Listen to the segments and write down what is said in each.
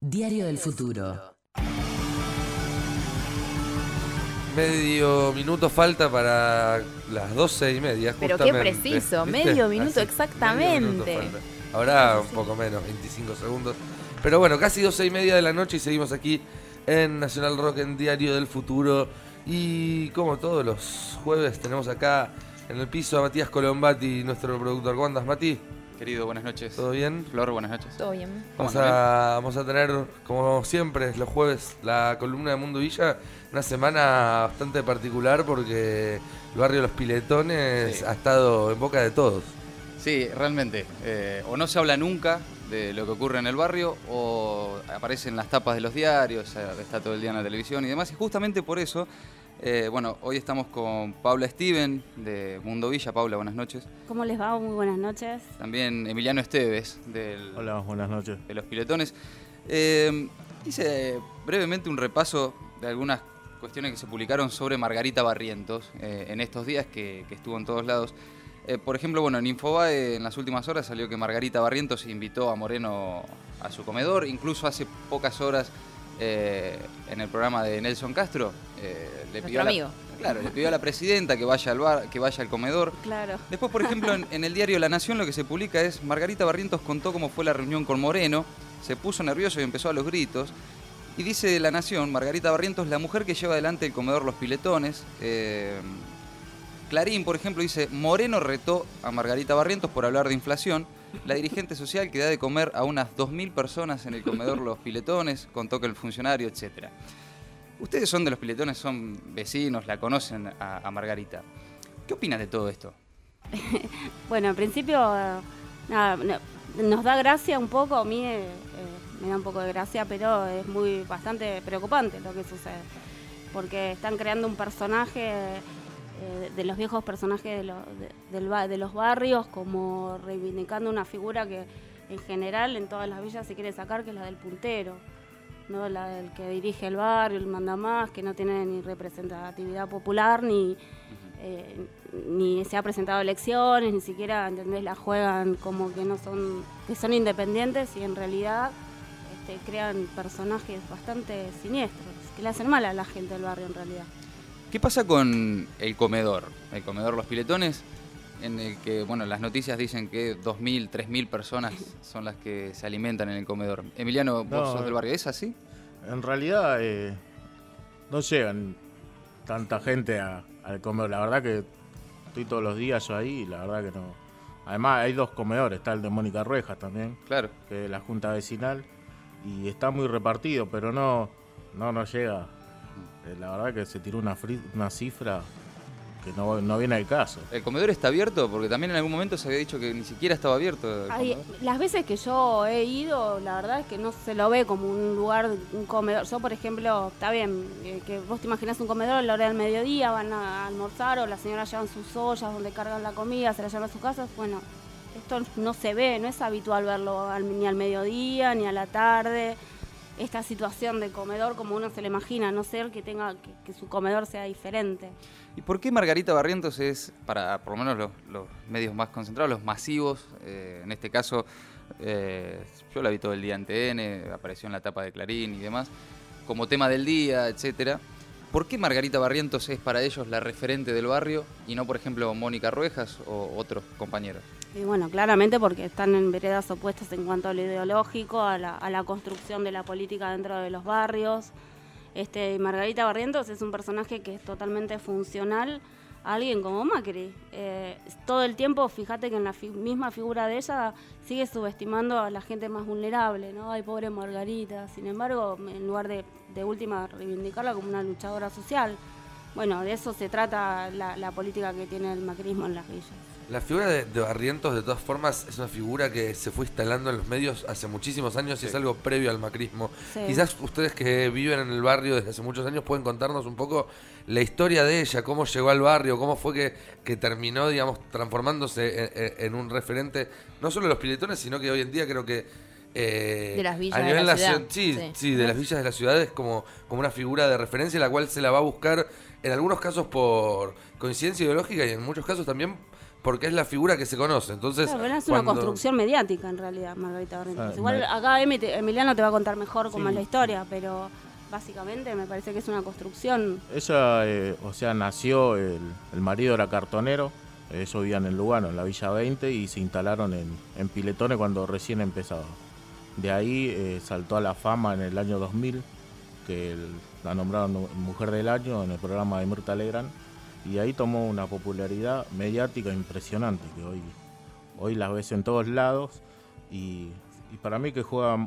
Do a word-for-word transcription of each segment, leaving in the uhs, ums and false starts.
Diario del Futuro. Medio minuto falta para las doce y media. Pero qué preciso, ¿viste? medio minuto Así, exactamente. medio minuto falta. Ahora un poco menos, veinticinco segundos. Pero bueno, casi doce y media de la noche y seguimos aquí en Nacional Rock, en Diario del Futuro. Y como todos los jueves tenemos acá en el piso a Matías Colombati, nuestro productor. ¿Cómo andas, Mati? Querido, buenas noches. ¿Todo bien? Flor, buenas noches. Todo bien. Vamos a, vamos a tener, como siempre, los jueves, la columna de Mundo Villa. Una semana bastante particular porque el barrio de Los Piletones Sí. ha estado en boca de todos. Sí, realmente. Eh, o no se habla nunca de lo que ocurre en el barrio, o aparecen las tapas de los diarios, eh, está todo el día en la televisión y demás. Y justamente por eso, eh, bueno, hoy estamos con Paula Steven de Mundo Villa. Paula, buenas noches. ¿Cómo les va? Muy buenas noches. También Emiliano Esteves del, Hola, buenas noches. de Los Piletones. Eh, hice brevemente un repaso de algunas cuestiones que se publicaron sobre Margarita Barrientos eh, en estos días, que, que estuvo en todos lados. Eh, por ejemplo, bueno, en Infobae en las últimas horas salió que Margarita Barrientos invitó a Moreno a su comedor. Incluso hace pocas horas eh, en el programa de Nelson Castro eh, le pidió a la, amigo. claro, le pidió a la presidenta que vaya al bar, que vaya al comedor. Claro. Después, por ejemplo, en, en el diario La Nación lo que se publica es: Margarita Barrientos contó cómo fue la reunión con Moreno, se puso nervioso y empezó a los gritos. Y dice La Nación, Margarita Barrientos, la mujer que lleva adelante el comedor Los Piletones. Eh, Clarín, por ejemplo, dice: Moreno retó a Margarita Barrientos por hablar de inflación. La dirigente social que da de comer a unas dos mil personas en el comedor Los Piletones, contó que el funcionario, etcétera. Ustedes son de Los Piletones, son vecinos, la conocen a, a Margarita. ¿Qué opinas de todo esto? Bueno, en principio, eh, nada, no- nos da gracia un poco, a mí eh, eh, me da un poco de gracia, pero es muy bastante preocupante lo que sucede. Porque están creando un personaje eh, de los viejos personajes de, lo- de- del ba- de los barrios, como reivindicando una figura que en general en todas las villas se quiere sacar, que es la del puntero, ¿no? La del que dirige el barrio, el mandamás, que no tiene ni representatividad popular, ni, eh, ni se ha presentado a elecciones, ni siquiera, ¿entendés? La juegan como que no son, que son independientes y en realidad este, crean personajes bastante siniestros, que le hacen mal a la gente del barrio en realidad. ¿Qué pasa con el comedor? El comedor Los Piletones, en el que, bueno, las noticias dicen que dos mil, tres mil personas son las que se alimentan en el comedor. Emiliano, vos No, sos del barrio, ¿es así? En realidad eh, no llegan tanta gente a- al comedor. La verdad que estoy todos los días yo ahí y la verdad que no. Además hay dos comedores, está el de Mónica Ruejas también, Claro. que es la junta vecinal, y está muy repartido, pero no, no, no llega. Eh, la verdad que se tiró una, fri- una cifra que no, no viene al caso. ¿El comedor está abierto? Porque también en algún momento se había dicho que ni siquiera estaba abierto el Ay, comedor. las veces que yo he ido, la verdad es que no se lo ve como un lugar, un comedor. Yo, por ejemplo, está bien, eh, que vos te imaginás un comedor a la hora del mediodía, van a almorzar o las señoras llevan sus ollas donde cargan la comida, se la llevan a sus casas. Bueno, esto no se ve, no es habitual verlo al- ni al mediodía, ni a la tarde. Esta situación de comedor como uno se le imagina, a no ser que tenga que, que su comedor sea diferente. ¿Y por qué Margarita Barrientos es, para por lo menos los, los medios más concentrados, los masivos? Eh, en este caso, eh, yo la vi todo el día en T N, apareció en la tapa de Clarín y demás, como tema del día, etcétera. ¿Por qué Margarita Barrientos es para ellos la referente del barrio y no, por ejemplo, Mónica Ruejas o otros compañeros? Y bueno, claramente porque están en veredas opuestas en cuanto a lo ideológico, a la, a la construcción de la política dentro de los barrios. Este, Margarita Barrientos es un personaje que es totalmente funcional a alguien como Macri. Eh, todo el tiempo, fíjate que en la fi- misma figura de ella sigue subestimando a la gente más vulnerable, ¿no? Ay, pobre Margarita. Sin embargo, en lugar de, de última reivindicarla como una luchadora social, bueno, de eso se trata la, la política que tiene el macrismo en las villas. La figura de, de Barrientos, de todas formas, es una figura que se fue instalando en los medios hace muchísimos años y Sí. es algo previo al macrismo. Sí. Quizás ustedes que viven en el barrio desde hace muchos años pueden contarnos un poco la historia de ella, cómo llegó al barrio, cómo fue que, que terminó, digamos, transformándose en, en- en un referente, no solo de Los Piletones, sino que hoy en día creo que... eh, De las villas a de nivel la ciudad. nacion- sí, Sí. sí, de las villas de la ciudad es como, como una figura de referencia, la cual se la va a buscar en algunos casos por coincidencia ideológica y en muchos casos también porque es la figura que se conoce. Entonces, claro, pero es cuando... una construcción mediática en realidad, Margarita Barrientos. Ah, Igual me- acá Emi te- Emiliano te va a contar mejor cómo Sí. es la historia, pero básicamente me parece que es una construcción. Ella, eh, o sea, nació, el, el marido era cartonero, ellos vivían en Lugano, en la Villa veinte, y se instalaron en, en Piletones cuando recién empezaba. De ahí eh, saltó a la fama en el año dos mil, que el- la nombraron Mujer del Año en el programa de Mirta Legrand, y ahí tomó una popularidad mediática impresionante, que hoy, hoy las ves en todos lados, y, y para mí que juega,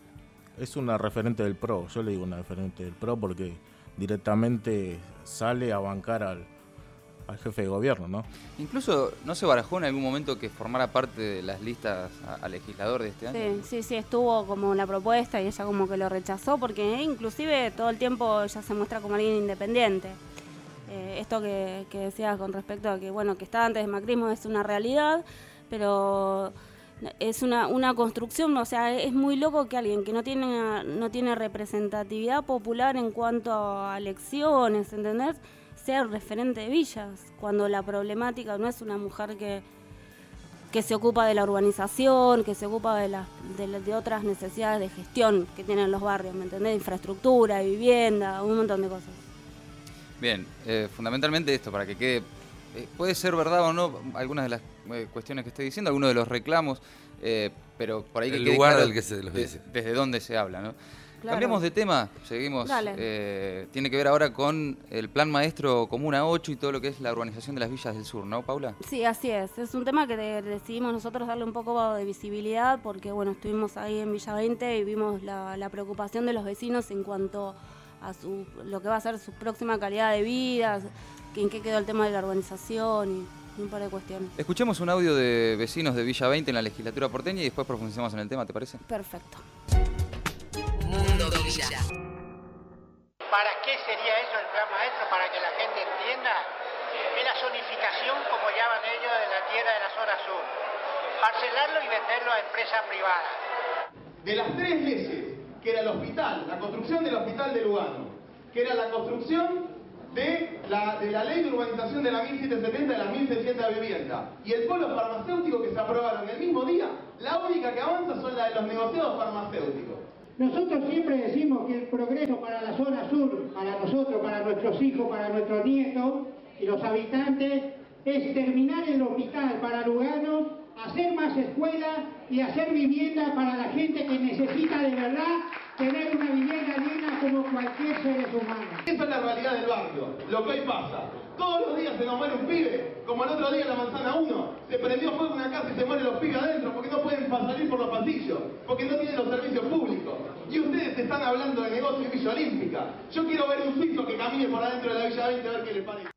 es una referente del PRO, yo le digo una referente del PRO porque directamente sale a bancar al, al jefe de gobierno, ¿no? Incluso, ¿no se barajó en algún momento que formara parte de las listas a, a legislador de este año? Sí, sí, sí, estuvo como una propuesta y ella como que lo rechazó porque inclusive todo el tiempo ella se muestra como alguien independiente. Eh, esto que, que decías con respecto a que, bueno, que está antes del macrismo es una realidad, pero es una, una construcción, o sea, es muy loco que alguien que no tiene, no tiene representatividad popular en cuanto a elecciones, ¿entendés?, sea referente de villas, cuando la problemática no es una mujer que, que se ocupa de la urbanización, que se ocupa de, las de, la- de otras necesidades de gestión que tienen los barrios, ¿me entendés?, de infraestructura, de vivienda, un montón de cosas. Bien, eh, fundamentalmente esto, para que quede, eh, puede ser verdad o no algunas de las eh, cuestiones que estoy diciendo, algunos de los reclamos, eh, pero por ahí que El quede lugar claro del que se los de- dice. desde dónde se habla, ¿no? Claro. Cambiamos de tema, seguimos. Dale. eh, tiene que ver ahora con el Plan Maestro Comuna ocho y todo lo que es la urbanización de las villas del sur, ¿no, Paula? Sí, así es. Es un tema que de- decidimos nosotros darle un poco de visibilidad porque, bueno, estuvimos ahí en Villa veinte y vimos la, la preocupación de los vecinos en cuanto a su, lo que va a ser su próxima calidad de vida, que en qué quedó el tema de la urbanización y un par de cuestiones. Escuchemos un audio de vecinos de Villa veinte en la legislatura porteña y después profundizamos en el tema, ¿te parece? Perfecto. Mundo Villa. ¿Para qué sería eso el plan maestro? Para que la gente entienda. Es la zonificación, como llaman ellos, de la tierra de la zona sur. Parcelarlo y venderlo a empresas privadas. De las tres leyes, que era el hospital, la construcción del hospital de Lugano, que era la construcción de la, de la ley de urbanización de la mil setecientos setenta, de las mil seiscientas viviendas, y el polo farmacéutico que se aprobaron el mismo día, la única que avanza son la de los negociados farmacéuticos. Nosotros siempre decimos que el progreso para la zona sur, para nosotros, para nuestros hijos, para nuestros nietos y los habitantes, es terminar el hospital para Lugano, hacer más escuelas y hacer vivienda para la gente que necesita de verdad tener una vivienda digna como cualquier ser humano. Esa es la realidad del barrio, lo que hoy pasa. Todos los días se nos muere un pibe, como el otro día en la Manzana uno, se prendió fuego una casa y se mueren los pibes adentro porque no pueden pa- salir por los pasillos, porque no tienen los servicios públicos. Y ustedes están hablando de negocio y Villa Olímpica. Yo quiero ver un suizo que camine por adentro de la Villa veinte a ver qué le parece.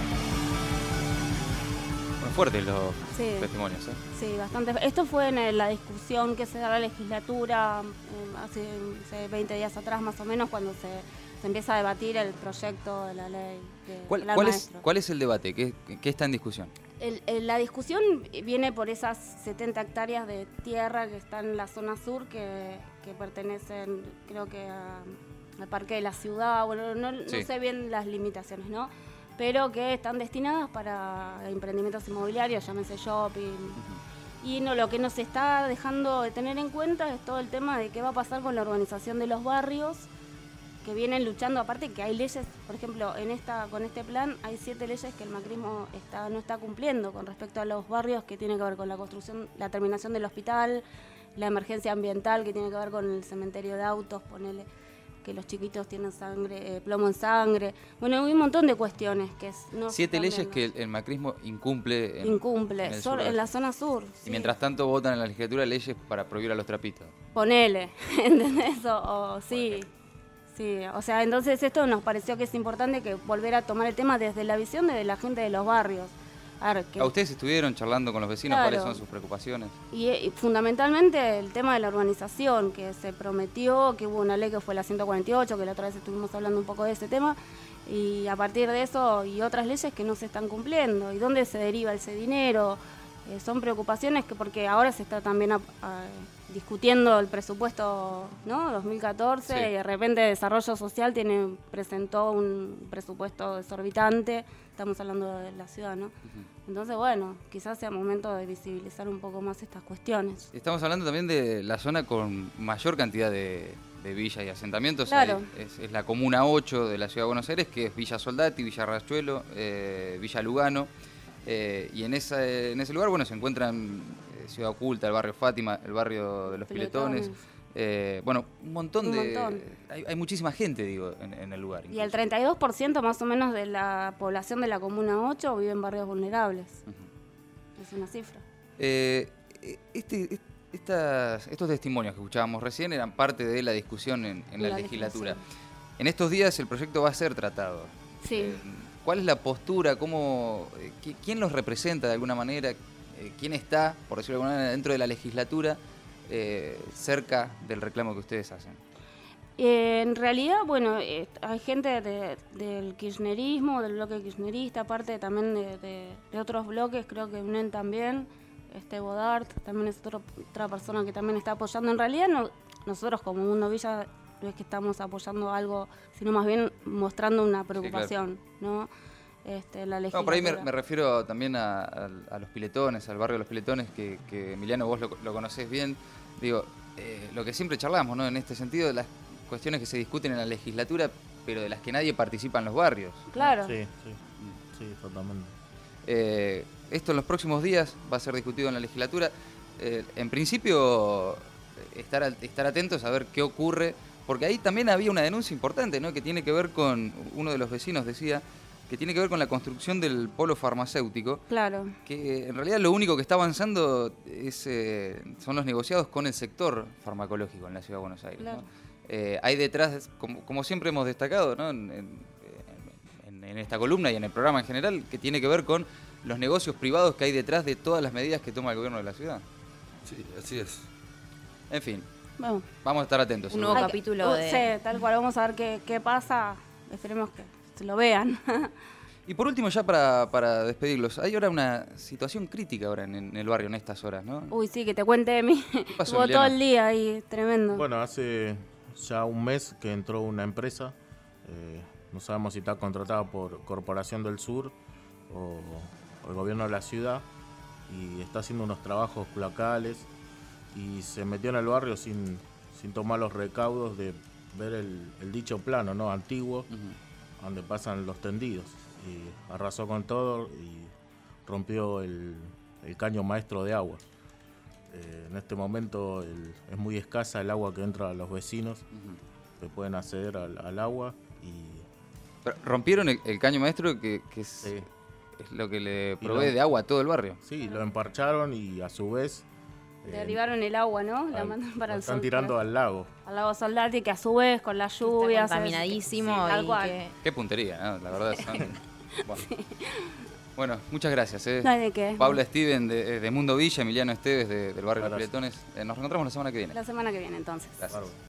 Muy fuertes los Sí. testimonios, ¿eh? Sí, bastante. Esto fue en el- la discusión que se da en la legislatura eh, hace, hace veinte días atrás más o menos, cuando se, se empieza a debatir el proyecto de la ley de ¿Cuál, plan cuál es, maestro. ¿Cuál es el debate? ¿Qué, qué está en discusión? El- el- la discusión viene por esas setenta hectáreas de tierra que están en la zona sur que, que pertenecen, creo que a- al Parque de la Ciudad, bueno, no, no Sí. sé bien las limitaciones, ¿no? Pero que están destinadas para emprendimientos inmobiliarios, llámese shopping. Y no, lo que nos está dejando de tener en cuenta es todo el tema de qué va a pasar con la urbanización de los barrios, que vienen luchando, aparte que hay leyes, por ejemplo, en esta con este plan hay siete leyes que el macrismo está, no está cumpliendo con respecto a los barrios, que tiene que ver con la construcción, la terminación del hospital, la emergencia ambiental, que tiene que ver con el cementerio de autos, ponele que los chiquitos tienen sangre, eh, plomo en sangre. Bueno, hay un montón de cuestiones que es, no se Siete están leyes viendo. que el, el macrismo incumple en, incumple, en el sor- sur. en la zona sur. Y sí. mientras tanto votan en la legislatura leyes para prohibir a los trapitos. Ponele, ¿entendés? O, o sí, sí, o sea, entonces esto nos pareció que es importante que volver a tomar el tema desde la visión de la gente de los barrios. A ver, que, ¿A ustedes estuvieron charlando con los vecinos? Claro. ¿Cuáles son sus preocupaciones? y, y fundamentalmente el tema de la urbanización, que se prometió, que hubo una ley que fue la ciento cuarenta y ocho, que la otra vez estuvimos hablando un poco de ese tema, y a partir de eso y otras leyes que no se están cumpliendo, y dónde se deriva ese dinero, eh, son preocupaciones que porque ahora se está también a- a- discutiendo el presupuesto, ¿no? dos mil catorce, Sí. y de repente Desarrollo Social tiene presentó un presupuesto exorbitante, estamos hablando de la ciudad, ¿no? Entonces, bueno, quizás sea momento de visibilizar un poco más estas cuestiones. Estamos hablando también de la zona con mayor cantidad de, de villas y asentamientos. Claro. Hay- es, es la comuna ocho de la Ciudad de Buenos Aires, que es Villa Soldati, Villa Rachuelo, eh, Villa Lugano. eh, y en, esa, en ese lugar, bueno, se encuentran eh, Ciudad Oculta, el barrio Fátima, el barrio de los Piletones. Piletones. eh, bueno, un montón Un de... montón. Hay, hay muchísima gente, digo, en, en el lugar. Y el incluso. treinta y dos por ciento más o menos de la población de la Comuna ocho vive en barrios vulnerables. Es una cifra. Eh, este, est- estas, estos testimonios que escuchábamos recién eran parte de la discusión en, en la, La legislatura. legislación. En estos días el proyecto va a ser tratado. Sí. Eh, ¿Cuál es la postura? ¿Cómo, eh, qui- ¿Quién los representa de alguna manera? Eh, ¿Quién está, por decirlo de alguna manera, dentro de la legislatura eh, cerca del reclamo que ustedes hacen? Eh, en realidad, bueno, eh, hay gente de- del kirchnerismo, del bloque kirchnerista, aparte también de, de- de otros bloques, creo que UNEN también, este Bodart también es otro- otra persona que también está apoyando. En realidad, no, nosotros como Mundo Villa no es que estamos apoyando algo, sino más bien mostrando una preocupación, ¿no? Este, la No, por ahí me, legislatura. me refiero también a, a- a los Piletones, al barrio de los Piletones, que, que Emiliano vos lo, lo conocés bien. Digo, eh, lo que siempre charlamos, ¿no? En este sentido, las cuestiones que se discuten en la legislatura, pero de las que nadie participa en los barrios. Claro. Sí, sí, sí, totalmente. Eh, esto en los próximos días va a ser discutido en la legislatura. Eh, en principio, estar, al- estar atentos a ver qué ocurre, porque ahí también había una denuncia importante, ¿no? Que tiene que ver con, uno de los vecinos decía, que tiene que ver con la construcción del polo farmacéutico, Claro. que en realidad lo único que está avanzando es, eh, son los negociados con el sector farmacológico en la Ciudad de Buenos Aires. Claro. ¿no? Eh, hay detrás, como, como siempre hemos destacado, ¿no? en, en- en- en esta columna y en el programa en general, que tiene que ver con los negocios privados que hay detrás de todas las medidas que toma el gobierno de la ciudad. Sí, así es. En fin, Bueno. vamos a estar atentos. Un nuevo Hay que- capítulo uh, de- Sí, tal cual, vamos a ver qué, qué pasa. Esperemos que se lo vean. Y por último, ya para, para despedirlos, hay ahora una situación crítica ahora en, en el barrio en estas horas, ¿no? Uy, sí, que te cuente de mí. pasó, Estuvo todo Emiliano? el día ahí, tremendo. Bueno, hace ya un mes que entró una empresa, eh, no sabemos si está contratada por Corporación del Sur o, o el gobierno de la ciudad, y está haciendo unos trabajos placales y se metió en el barrio sin, sin tomar los recaudos de ver el, el dicho plano, ¿no? Antiguo, Ujú. donde pasan los tendidos, y arrasó con todo y rompió el, el caño maestro de agua. Eh, en este momento el- es muy escasa el agua que entra a los vecinos, Ujú. que pueden acceder al, al agua, y Pero rompieron el, el caño maestro que, que es, sí, es lo que le Y provee lo- de agua a todo el barrio. sí, lo emparcharon y a su vez eh, Derivaron el agua, ¿no? La al- mandan para lo el están sol, tirando para- al lago. al lago Soldati, que a su vez con las lluvias. Está es- contaminadísimo sí, tal y cual. que... Qué puntería, ¿no? La verdad. Son... bueno. Bueno, muchas gracias. ¿eh? No hay de qué. Paula Steven de, de Mundo Villa, Emiliano Esteves de- del barrio de los Gracias. Piletones. Eh, nos reencontramos la semana que viene. La semana que viene, entonces. Gracias. Bárbaro.